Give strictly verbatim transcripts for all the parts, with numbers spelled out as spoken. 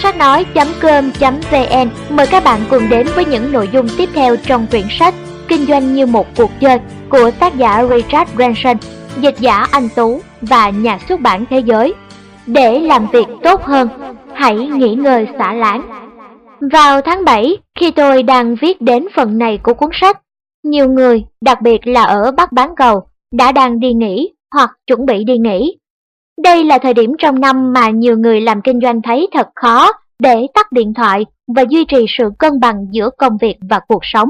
sách nói chấm com chấm vn mời các bạn cùng đến với những nội dung tiếp theo trong truyện sách Kinh doanh như một cuộc chơi của tác giả Richard Branson, dịch giả Anh Tú và nhà xuất bản Thế Giới. Để làm việc tốt hơn, hãy nghỉ ngơi xả láng. Vào tháng bảy, khi tôi đang viết đến phần này của cuốn sách, nhiều người, đặc biệt là ở Bắc bán cầu, đã đang đi nghỉ hoặc chuẩn bị đi nghỉ. Đây là thời điểm trong năm mà nhiều người làm kinh doanh thấy thật khó để tắt điện thoại và duy trì sự cân bằng giữa công việc và cuộc sống.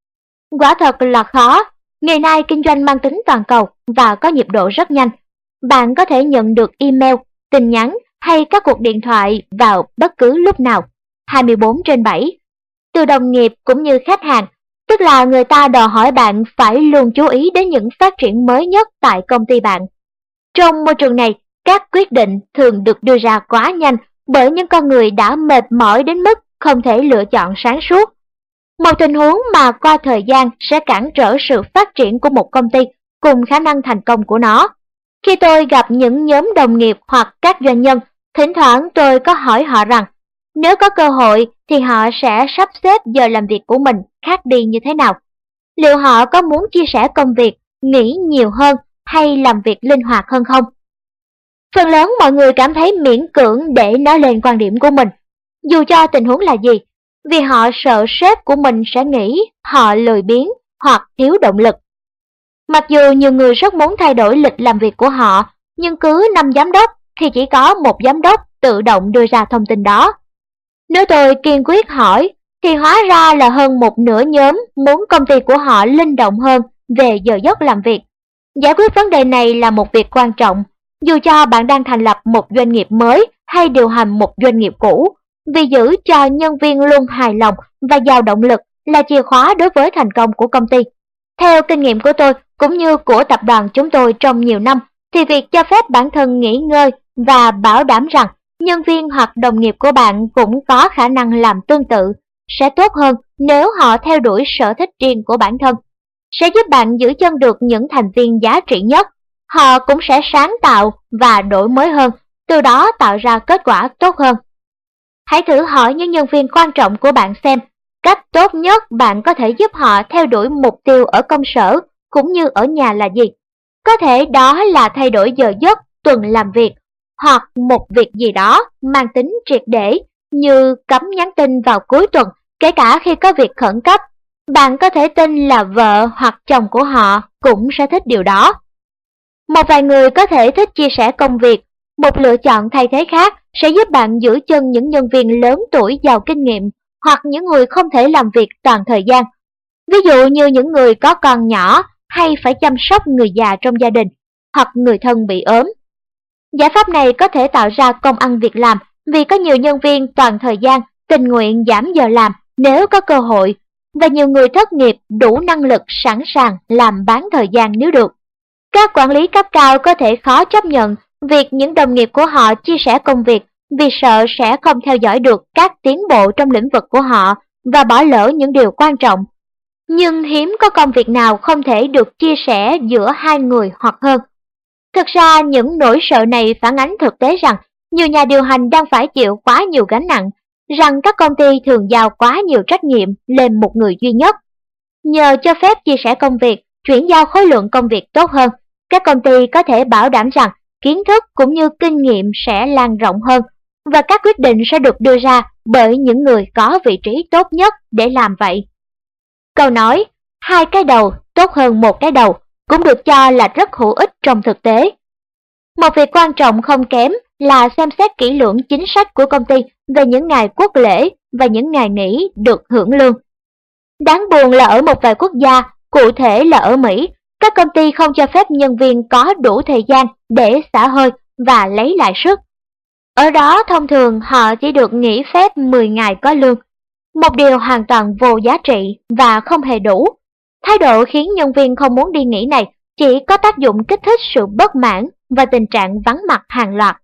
Quả thật là khó. Ngày nay kinh doanh mang tính toàn cầu và có nhịp độ rất nhanh. Bạn có thể nhận được email, tin nhắn hay các cuộc điện thoại vào bất cứ lúc nào, hai mươi bốn trên bảy. Từ đồng nghiệp cũng như khách hàng, tức là người ta đòi hỏi bạn phải luôn chú ý đến những phát triển mới nhất tại công ty bạn. Trong môi trường này, các quyết định thường được đưa ra quá nhanh bởi những con người đã mệt mỏi đến mức không thể lựa chọn sáng suốt. Một tình huống mà qua thời gian sẽ cản trở sự phát triển của một công ty cùng khả năng thành công của nó. Khi tôi gặp những nhóm đồng nghiệp hoặc các doanh nhân, thỉnh thoảng tôi có hỏi họ rằng nếu có cơ hội thì họ sẽ sắp xếp giờ làm việc của mình khác đi như thế nào. Liệu họ có muốn chia sẻ công việc, nghỉ nhiều hơn hay làm việc linh hoạt hơn không? Phần lớn mọi người cảm thấy miễn cưỡng để nói lên quan điểm của mình, dù cho tình huống là gì, vì họ sợ sếp của mình sẽ nghĩ họ lười biếng hoặc thiếu động lực. Mặc dù nhiều người rất muốn thay đổi lịch làm việc của họ, nhưng cứ năm giám đốc thì chỉ có một giám đốc tự động đưa ra thông tin đó. Nếu tôi kiên quyết hỏi, thì hóa ra là hơn một nửa nhóm muốn công ty của họ linh động hơn về giờ giấc làm việc. Giải quyết vấn đề này là một việc quan trọng, dù cho bạn đang thành lập một doanh nghiệp mới hay điều hành một doanh nghiệp cũ, vì giữ cho nhân viên luôn hài lòng và giàu động lực là chìa khóa đối với thành công của công ty. Theo kinh nghiệm của tôi cũng như của tập đoàn chúng tôi trong nhiều năm, thì việc cho phép bản thân nghỉ ngơi và bảo đảm rằng nhân viên hoặc đồng nghiệp của bạn cũng có khả năng làm tương tự sẽ tốt hơn nếu họ theo đuổi sở thích riêng của bản thân, sẽ giúp bạn giữ chân được những thành viên giá trị nhất. Họ cũng sẽ sáng tạo và đổi mới hơn, từ đó tạo ra kết quả tốt hơn. Hãy thử hỏi những nhân viên quan trọng của bạn xem, cách tốt nhất bạn có thể giúp họ theo đuổi mục tiêu ở công sở cũng như ở nhà là gì. Có thể đó là thay đổi giờ giấc, tuần làm việc, hoặc một việc gì đó mang tính triệt để như cấm nhắn tin vào cuối tuần, kể cả khi có việc khẩn cấp. Bạn có thể tin là vợ hoặc chồng của họ cũng sẽ thích điều đó. Một vài người có thể thích chia sẻ công việc, một lựa chọn thay thế khác sẽ giúp bạn giữ chân những nhân viên lớn tuổi giàu kinh nghiệm hoặc những người không thể làm việc toàn thời gian. Ví dụ như những người có con nhỏ hay phải chăm sóc người già trong gia đình hoặc người thân bị ốm. Giải pháp này có thể tạo ra công ăn việc làm vì có nhiều nhân viên toàn thời gian tình nguyện giảm giờ làm nếu có cơ hội, và nhiều người thất nghiệp đủ năng lực sẵn sàng làm bán thời gian nếu được. Các quản lý cấp cao có thể khó chấp nhận việc những đồng nghiệp của họ chia sẻ công việc vì sợ sẽ không theo dõi được các tiến bộ trong lĩnh vực của họ và bỏ lỡ những điều quan trọng. Nhưng hiếm có công việc nào không thể được chia sẻ giữa hai người hoặc hơn. Thực ra những nỗi sợ này phản ánh thực tế rằng nhiều nhà điều hành đang phải chịu quá nhiều gánh nặng, rằng các công ty thường giao quá nhiều trách nhiệm lên một người duy nhất. Nhờ cho phép chia sẻ công việc, chuyển giao khối lượng công việc tốt hơn, các công ty có thể bảo đảm rằng kiến thức cũng như kinh nghiệm sẽ lan rộng hơn và các quyết định sẽ được đưa ra bởi những người có vị trí tốt nhất để làm vậy. Câu nói, hai cái đầu tốt hơn một cái đầu cũng được cho là rất hữu ích trong thực tế. Một việc quan trọng không kém là xem xét kỹ lưỡng chính sách của công ty về những ngày quốc lễ và những ngày nghỉ được hưởng lương. Đáng buồn là ở một vài quốc gia, cụ thể là ở Mỹ, các công ty không cho phép nhân viên có đủ thời gian để xả hơi và lấy lại sức. Ở đó thông thường họ chỉ được nghỉ phép mười ngày có lương, một điều hoàn toàn vô giá trị và không hề đủ. Thái độ khiến nhân viên không muốn đi nghỉ này chỉ có tác dụng kích thích sự bất mãn và tình trạng vắng mặt hàng loạt.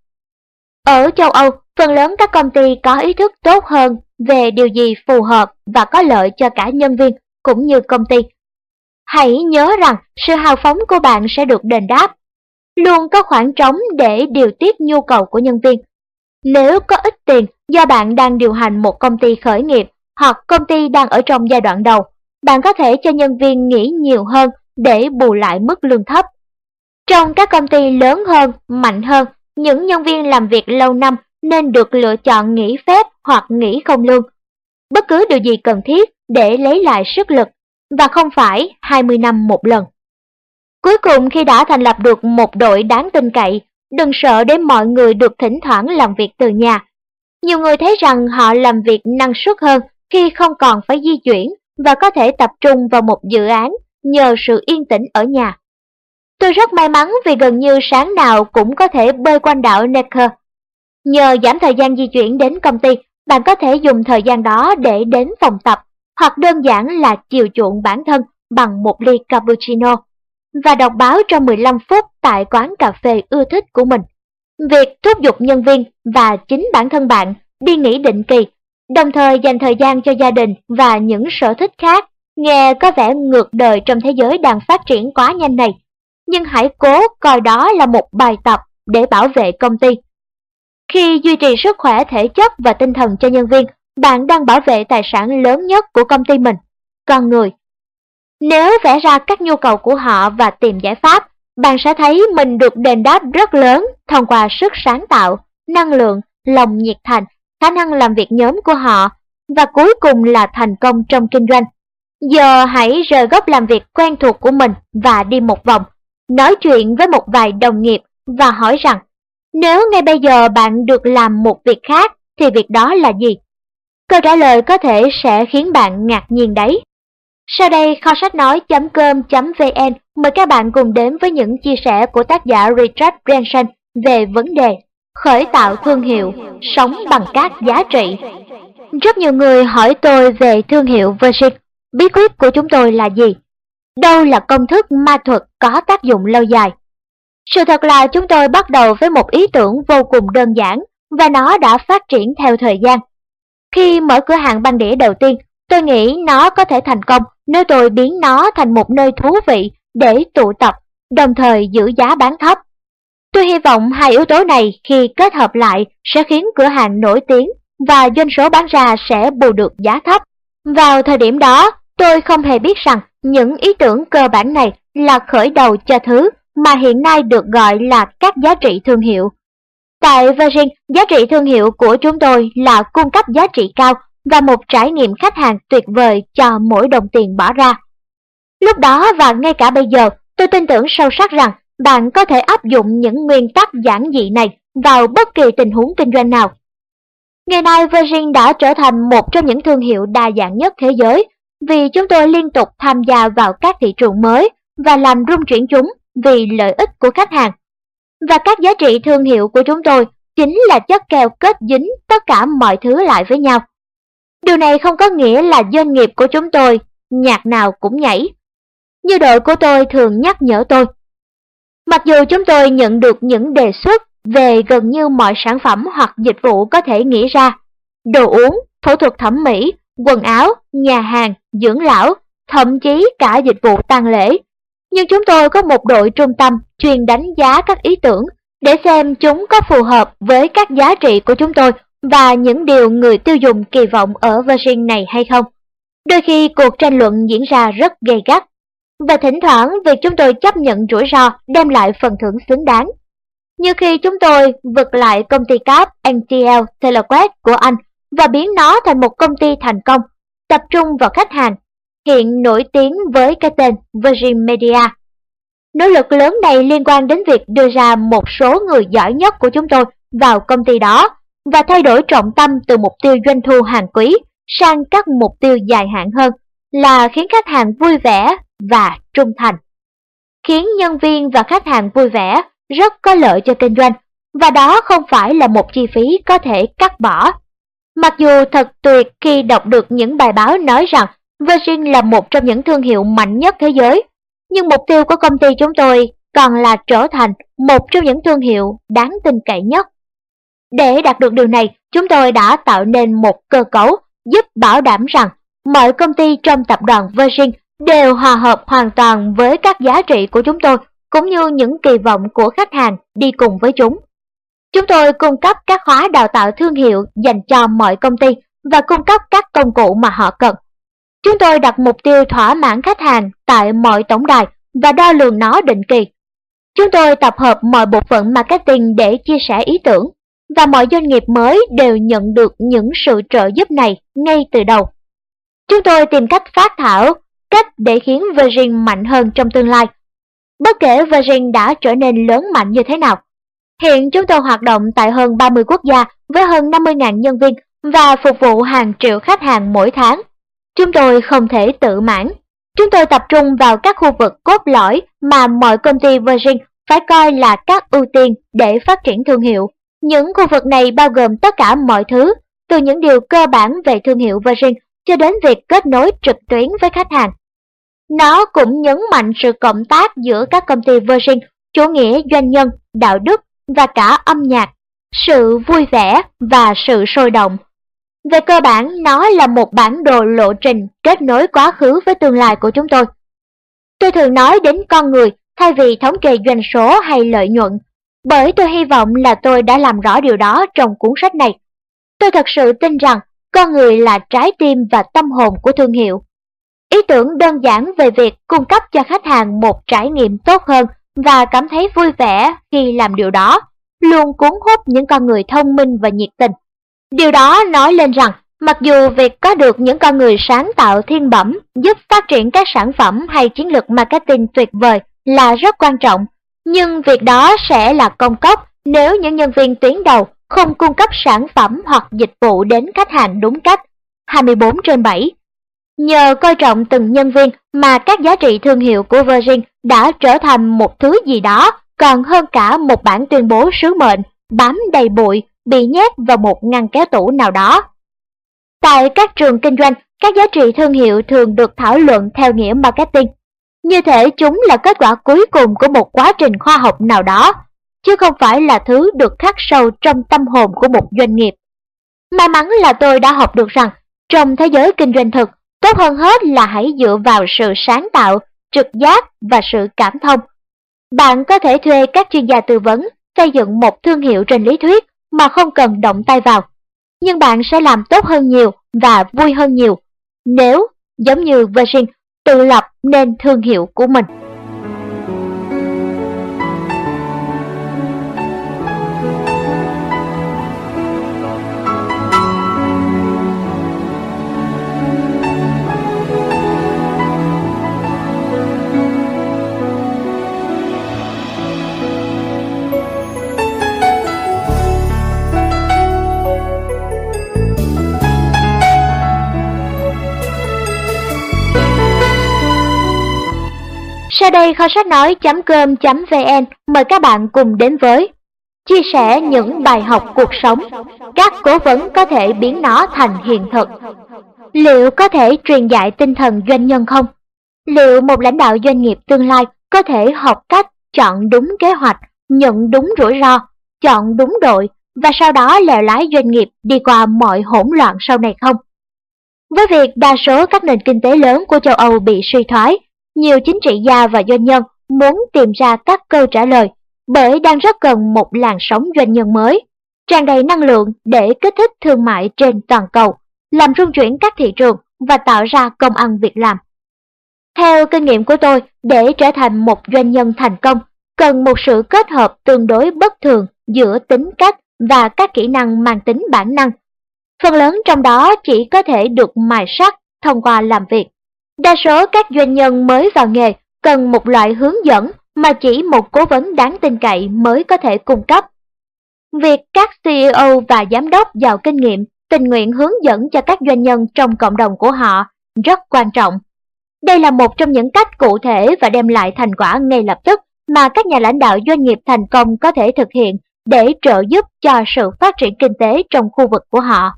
Ở châu Âu, phần lớn các công ty có ý thức tốt hơn về điều gì phù hợp và có lợi cho cả nhân viên cũng như công ty. Hãy nhớ rằng sự hào phóng của bạn sẽ được đền đáp. Luôn có khoảng trống để điều tiết nhu cầu của nhân viên. Nếu có ít tiền Do bạn đang điều hành một công ty khởi nghiệp hoặc công ty đang ở trong giai đoạn đầu, bạn có thể cho nhân viên nghỉ nhiều hơn để bù lại mức lương thấp. Trong các công ty lớn hơn, mạnh hơn, những nhân viên làm việc lâu năm nên được lựa chọn nghỉ phép hoặc nghỉ không lương. Bất cứ điều gì cần thiết để lấy lại sức lực, và không phải hai mươi năm một lần. Cuối cùng, khi đã thành lập được một đội đáng tin cậy, đừng sợ để mọi người được thỉnh thoảng làm việc từ nhà. Nhiều người thấy rằng họ làm việc năng suất hơn khi không còn phải di chuyển và có thể tập trung vào một dự án nhờ sự yên tĩnh ở nhà. Tôi rất may mắn vì gần như sáng nào cũng có thể bơi quanh đảo Necker. Nhờ giảm thời gian di chuyển đến công ty, bạn có thể dùng thời gian đó để đến phòng tập, hoặc đơn giản là chiều chuộng bản thân bằng một ly cappuccino và đọc báo trong mười lăm phút tại quán cà phê ưa thích của mình. Việc thúc giục nhân viên và chính bản thân bạn đi nghỉ định kỳ, đồng thời dành thời gian cho gia đình và những sở thích khác, nghe có vẻ ngược đời trong thế giới đang phát triển quá nhanh này. Nhưng hãy cố coi đó là một bài tập để bảo vệ công ty. Khi duy trì sức khỏe thể chất và tinh thần cho nhân viên, bạn đang bảo vệ tài sản lớn nhất của công ty mình, con người. Nếu vẽ ra các nhu cầu của họ và tìm giải pháp, bạn sẽ thấy mình được đền đáp rất lớn thông qua sức sáng tạo, năng lượng, lòng nhiệt thành, khả năng làm việc nhóm của họ, và cuối cùng là thành công trong kinh doanh. Giờ hãy rời góc làm việc quen thuộc của mình và đi một vòng, nói chuyện với một vài đồng nghiệp và hỏi rằng, nếu ngay bây giờ bạn được làm một việc khác thì việc đó là gì? Câu trả lời có thể sẽ khiến bạn ngạc nhiên đấy. Sau đây, kho sách nói chấm com chấm vn mời các bạn cùng đến với những chia sẻ của tác giả Richard Branson về vấn đề khởi tạo thương hiệu, sống bằng các giá trị. Rất nhiều người hỏi tôi về thương hiệu Virgin, bí quyết của chúng tôi là gì? Đâu là công thức ma thuật có tác dụng lâu dài? Sự thật là chúng tôi bắt đầu với một ý tưởng vô cùng đơn giản và nó đã phát triển theo thời gian. Khi mở cửa hàng băng đĩa đầu tiên, tôi nghĩ nó có thể thành công nếu tôi biến nó thành một nơi thú vị để tụ tập, đồng thời giữ giá bán thấp. Tôi hy vọng hai yếu tố này khi kết hợp lại sẽ khiến cửa hàng nổi tiếng và doanh số bán ra sẽ bù được giá thấp. Vào thời điểm đó, tôi không hề biết rằng những ý tưởng cơ bản này là khởi đầu cho thứ mà hiện nay được gọi là các giá trị thương hiệu. Tại Virgin, giá trị thương hiệu của chúng tôi là cung cấp giá trị cao và một trải nghiệm khách hàng tuyệt vời cho mỗi đồng tiền bỏ ra. Lúc đó và ngay cả bây giờ, tôi tin tưởng sâu sắc rằng bạn có thể áp dụng những nguyên tắc giản dị này vào bất kỳ tình huống kinh doanh nào. Ngày nay, Virgin đã trở thành một trong những thương hiệu đa dạng nhất thế giới vì chúng tôi liên tục tham gia vào các thị trường mới và làm rung chuyển chúng vì lợi ích của khách hàng. Và các giá trị thương hiệu của chúng tôi chính là chất keo kết dính tất cả mọi thứ lại với nhau. Điều này không có nghĩa là doanh nghiệp của chúng tôi nhạc nào cũng nhảy. Như đội của tôi thường nhắc nhở tôi. Mặc dù chúng tôi nhận được những đề xuất về gần như mọi sản phẩm hoặc dịch vụ có thể nghĩ ra, đồ uống, phẫu thuật thẩm mỹ, quần áo, nhà hàng, dưỡng lão, thậm chí cả dịch vụ tang lễ. Nhưng chúng tôi có một đội trung tâm chuyên đánh giá các ý tưởng để xem chúng có phù hợp với các giá trị của chúng tôi và những điều người tiêu dùng kỳ vọng ở Virgin này hay không. Đôi khi cuộc tranh luận diễn ra rất gay gắt, và thỉnh thoảng việc chúng tôi chấp nhận rủi ro đem lại phần thưởng xứng đáng. Như khi chúng tôi vực lại công ty cáp en tê lờ Telequest của Anh và biến nó thành một công ty thành công, tập trung vào khách hàng, hiện nổi tiếng với cái tên Virgin Media. Nỗ lực lớn này liên quan đến việc đưa ra một số người giỏi nhất của chúng tôi vào công ty đó và thay đổi trọng tâm từ mục tiêu doanh thu hàng quý sang các mục tiêu dài hạn hơn là khiến khách hàng vui vẻ và trung thành. Khiến nhân viên và khách hàng vui vẻ rất có lợi cho kinh doanh, và đó không phải là một chi phí có thể cắt bỏ. Mặc dù thật tuyệt khi đọc được những bài báo nói rằng Virgin là một trong những thương hiệu mạnh nhất thế giới, nhưng mục tiêu của công ty chúng tôi còn là trở thành một trong những thương hiệu đáng tin cậy nhất. Để đạt được điều này, chúng tôi đã tạo nên một cơ cấu giúp bảo đảm rằng mọi công ty trong tập đoàn Virgin đều hòa hợp hoàn toàn với các giá trị của chúng tôi, cũng như những kỳ vọng của khách hàng đi cùng với chúng. Chúng tôi cung cấp các khóa đào tạo thương hiệu dành cho mọi công ty và cung cấp các công cụ mà họ cần. Chúng tôi đặt mục tiêu thỏa mãn khách hàng tại mọi tổng đài và đo lường nó định kỳ. Chúng tôi tập hợp mọi bộ phận marketing để chia sẻ ý tưởng, và mọi doanh nghiệp mới đều nhận được những sự trợ giúp này ngay từ đầu. Chúng tôi tìm cách phác thảo cách để khiến Virgin mạnh hơn trong tương lai. Bất kể Virgin đã trở nên lớn mạnh như thế nào, hiện chúng tôi hoạt động tại hơn ba mươi quốc gia với hơn năm mươi nghìn nhân viên và phục vụ hàng triệu khách hàng mỗi tháng. Chúng tôi không thể tự mãn. Chúng tôi tập trung vào các khu vực cốt lõi mà mọi công ty Virgin phải coi là các ưu tiên để phát triển thương hiệu. Những khu vực này bao gồm tất cả mọi thứ, từ những điều cơ bản về thương hiệu Virgin cho đến việc kết nối trực tuyến với khách hàng. Nó cũng nhấn mạnh sự cộng tác giữa các công ty Virgin, chủ nghĩa doanh nhân, đạo đức và cả âm nhạc, sự vui vẻ và sự sôi động. Về cơ bản, nó là một bản đồ lộ trình kết nối quá khứ với tương lai của chúng tôi. Tôi thường nói đến con người thay vì thống kê doanh số hay lợi nhuận, bởi tôi hy vọng là tôi đã làm rõ điều đó trong cuốn sách này. Tôi thật sự tin rằng con người là trái tim và tâm hồn của thương hiệu. Ý tưởng đơn giản về việc cung cấp cho khách hàng một trải nghiệm tốt hơn và cảm thấy vui vẻ khi làm điều đó luôn cuốn hút những con người thông minh và nhiệt tình. Điều đó nói lên rằng, mặc dù việc có được những con người sáng tạo thiên bẩm giúp phát triển các sản phẩm hay chiến lược marketing tuyệt vời là rất quan trọng, nhưng việc đó sẽ là công cốc nếu những nhân viên tuyến đầu không cung cấp sản phẩm hoặc dịch vụ đến khách hàng đúng cách. hai mươi bốn trên bảy. Nhờ coi trọng từng nhân viên mà các giá trị thương hiệu của Virgin đã trở thành một thứ gì đó còn hơn cả một bản tuyên bố sứ mệnh bám đầy bụi bị nhét vào một ngăn kéo tủ nào đó. Tại các trường kinh doanh, các giá trị thương hiệu thường được thảo luận theo nghĩa marketing. Như thể chúng là kết quả cuối cùng của một quá trình khoa học nào đó, chứ không phải là thứ được khắc sâu trong tâm hồn của một doanh nghiệp. May mắn là tôi đã học được rằng, trong thế giới kinh doanh thực, tốt hơn hết là hãy dựa vào sự sáng tạo, trực giác và sự cảm thông. Bạn có thể thuê các chuyên gia tư vấn, xây dựng một thương hiệu trên lý thuyết mà không cần động tay vào. Nhưng bạn sẽ làm tốt hơn nhiều và vui hơn nhiều nếu, giống như Virgin, tự lập nên thương hiệu của mình. Sau đây kho sách nói chấm com chấm vn mời các bạn cùng đến với chia sẻ những bài học cuộc sống, các cố vấn có thể biến nó thành hiện thực. Liệu có thể truyền dạy tinh thần doanh nhân không? Liệu một lãnh đạo doanh nghiệp tương lai có thể học cách chọn đúng kế hoạch, nhận đúng rủi ro, chọn đúng đội và sau đó lèo lái doanh nghiệp đi qua mọi hỗn loạn sau này không? Với việc đa số các nền kinh tế lớn của châu Âu bị suy thoái, nhiều chính trị gia và doanh nhân muốn tìm ra các câu trả lời, bởi đang rất cần một làn sóng doanh nhân mới, tràn đầy năng lượng để kích thích thương mại trên toàn cầu, làm rung chuyển các thị trường và tạo ra công ăn việc làm. Theo kinh nghiệm của tôi, để trở thành một doanh nhân thành công, cần một sự kết hợp tương đối bất thường giữa tính cách và các kỹ năng mang tính bản năng. Phần lớn trong đó chỉ có thể được mài sắt thông qua làm việc. Đa số các doanh nhân mới vào nghề cần một loại hướng dẫn mà chỉ một cố vấn đáng tin cậy mới có thể cung cấp. Việc các xê e ô và giám đốc giàu kinh nghiệm tình nguyện hướng dẫn cho các doanh nhân trong cộng đồng của họ rất quan trọng. Đây là một trong những cách cụ thể và đem lại thành quả ngay lập tức mà các nhà lãnh đạo doanh nghiệp thành công có thể thực hiện để trợ giúp cho sự phát triển kinh tế trong khu vực của họ.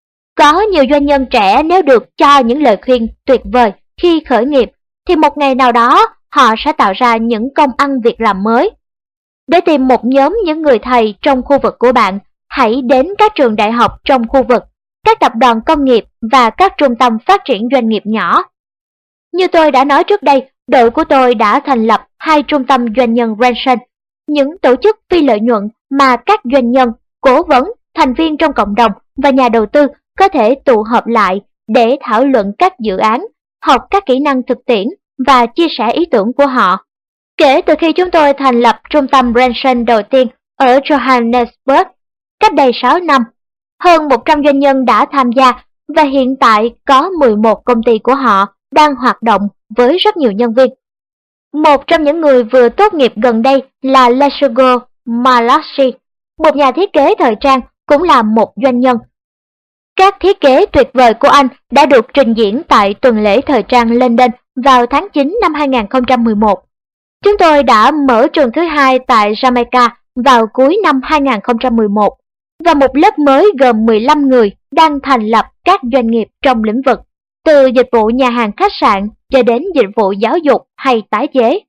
Có nhiều doanh nhân trẻ nếu được cho những lời khuyên tuyệt vời khi khởi nghiệp, thì một ngày nào đó họ sẽ tạo ra những công ăn việc làm mới. Để tìm một nhóm những người thầy trong khu vực của bạn, hãy đến các trường đại học trong khu vực, các tập đoàn công nghiệp và các trung tâm phát triển doanh nghiệp nhỏ. Như tôi đã nói trước đây, đội của tôi đã thành lập hai trung tâm doanh nhân Renson, những tổ chức phi lợi nhuận mà các doanh nhân, cố vấn, thành viên trong cộng đồng và nhà đầu tư có thể tụ họp lại để thảo luận các dự án, học các kỹ năng thực tiễn và chia sẻ ý tưởng của họ. Kể từ khi chúng tôi thành lập trung tâm Renson đầu tiên ở Johannesburg cách đây sáu năm, hơn một trăm doanh nhân đã tham gia và hiện tại có mười một công ty của họ đang hoạt động với rất nhiều nhân viên. Một trong những người vừa tốt nghiệp gần đây là Lesego Malachi, một nhà thiết kế thời trang cũng là một doanh nhân. Các thiết kế tuyệt vời của anh đã được trình diễn tại tuần lễ thời trang London vào tháng chín năm hai nghìn không trăm mười một. Chúng tôi đã mở trường thứ hai tại Jamaica vào cuối năm hai nghìn không trăm mười một và một lớp mới gồm mười lăm người đang thành lập các doanh nghiệp trong lĩnh vực, từ dịch vụ nhà hàng khách sạn cho đến dịch vụ giáo dục hay tái chế.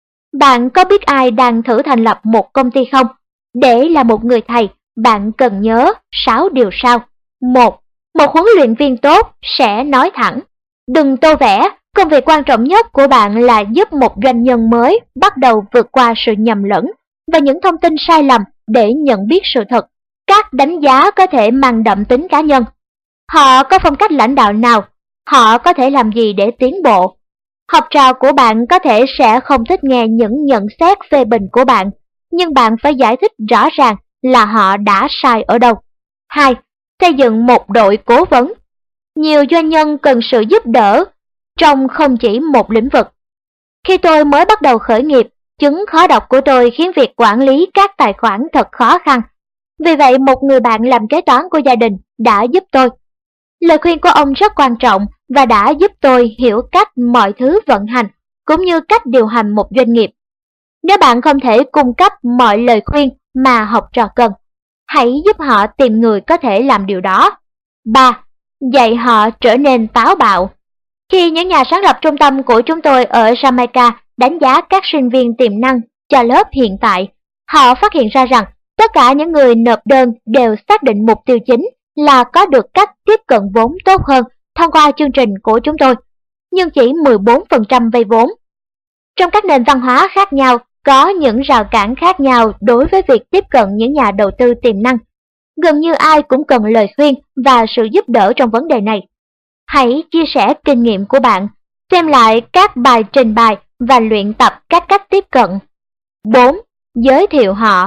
Bạn có biết ai đang thử thành lập một công ty không? Để là một người thầy, bạn cần nhớ sáu điều sau. Một, một huấn luyện viên tốt sẽ nói thẳng. Đừng tô vẽ, công việc quan trọng nhất của bạn là giúp một doanh nhân mới bắt đầu vượt qua sự nhầm lẫn và những thông tin sai lầm để nhận biết sự thật. Các đánh giá có thể mang đậm tính cá nhân. Họ có phong cách lãnh đạo nào? Họ có thể làm gì để tiến bộ? Học trò của bạn có thể sẽ không thích nghe những nhận xét phê bình của bạn, nhưng bạn phải giải thích rõ ràng là họ đã sai ở đâu. Hai, xây dựng một đội cố vấn. Nhiều doanh nhân cần sự giúp đỡ trong không chỉ một lĩnh vực. Khi tôi mới bắt đầu khởi nghiệp, chứng khó đọc của tôi khiến việc quản lý các tài khoản thật khó khăn. Vì vậy, một người bạn làm kế toán của gia đình đã giúp tôi. Lời khuyên của ông rất quan trọng và đã giúp tôi hiểu cách mọi thứ vận hành, cũng như cách điều hành một doanh nghiệp. Nếu bạn không thể cung cấp mọi lời khuyên mà học trò cần, hãy giúp họ tìm người có thể làm điều đó. Ba, dạy họ trở nên táo bạo. Khi những nhà sáng lập trung tâm của chúng tôi ở Jamaica đánh giá các sinh viên tiềm năng cho lớp hiện tại, họ phát hiện ra rằng tất cả những người nộp đơn đều xác định mục tiêu chính là có được cách tiếp cận vốn tốt hơn thông qua chương trình của chúng tôi, nhưng chỉ mười bốn phần trăm vay vốn. Trong các nền văn hóa khác nhau, có những rào cản khác nhau đối với việc tiếp cận những nhà đầu tư tiềm năng. Gần như ai cũng cần lời khuyên và sự giúp đỡ trong vấn đề này. Hãy chia sẻ kinh nghiệm của bạn, xem lại các bài trình bày và luyện tập các cách tiếp cận. Bốn, giới thiệu họ.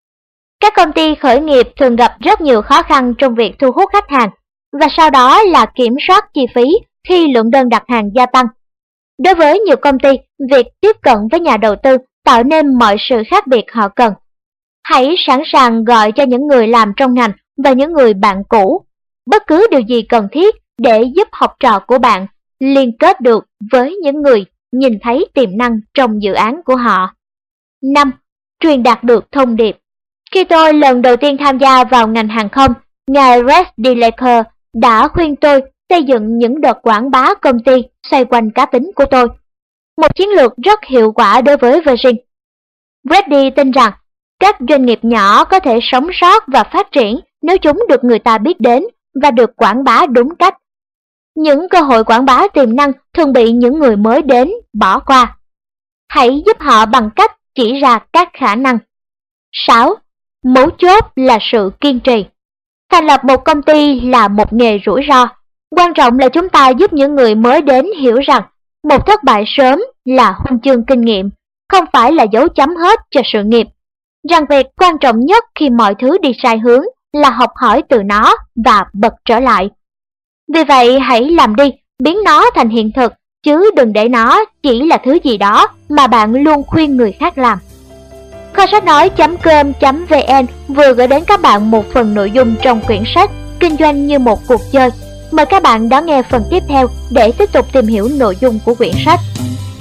Các công ty khởi nghiệp thường gặp rất nhiều khó khăn trong việc thu hút khách hàng, và sau đó là kiểm soát chi phí khi lượng đơn đặt hàng gia tăng. Đối với nhiều công ty, việc tiếp cận với nhà đầu tư tạo nên mọi sự khác biệt họ cần. Hãy sẵn sàng gọi cho những người làm trong ngành và những người bạn cũ, bất cứ điều gì cần thiết để giúp học trò của bạn liên kết được với những người nhìn thấy tiềm năng trong dự án của họ. Năm, truyền đạt được thông điệp. Khi tôi lần đầu tiên tham gia vào ngành hàng không, ngài Rex Delaker đã khuyên tôi xây dựng những đợt quảng bá công ty xoay quanh cá tính của tôi. Một chiến lược rất hiệu quả đối với Virgin. Reddy tin rằng các doanh nghiệp nhỏ có thể sống sót và phát triển nếu chúng được người ta biết đến và được quảng bá đúng cách. Những cơ hội quảng bá tiềm năng thường bị những người mới đến bỏ qua. Hãy giúp họ bằng cách chỉ ra các khả năng. Sáu, mấu chốt là sự kiên trì. Thành lập một công ty là một nghề rủi ro. Quan trọng là chúng ta giúp những người mới đến hiểu rằng một thất bại sớm là huân chương kinh nghiệm, không phải là dấu chấm hết cho sự nghiệp. Rằng việc quan trọng nhất khi mọi thứ đi sai hướng là học hỏi từ nó và bật trở lại. Vì vậy hãy làm đi, biến nó thành hiện thực, chứ đừng để nó chỉ là thứ gì đó mà bạn luôn khuyên người khác làm. Kho sách nói chấm com chấm vn vừa gửi đến các bạn một phần nội dung trong quyển sách Kinh doanh như một cuộc chơi. Mời các bạn đón nghe phần tiếp theo để tiếp tục tìm hiểu nội dung của quyển sách.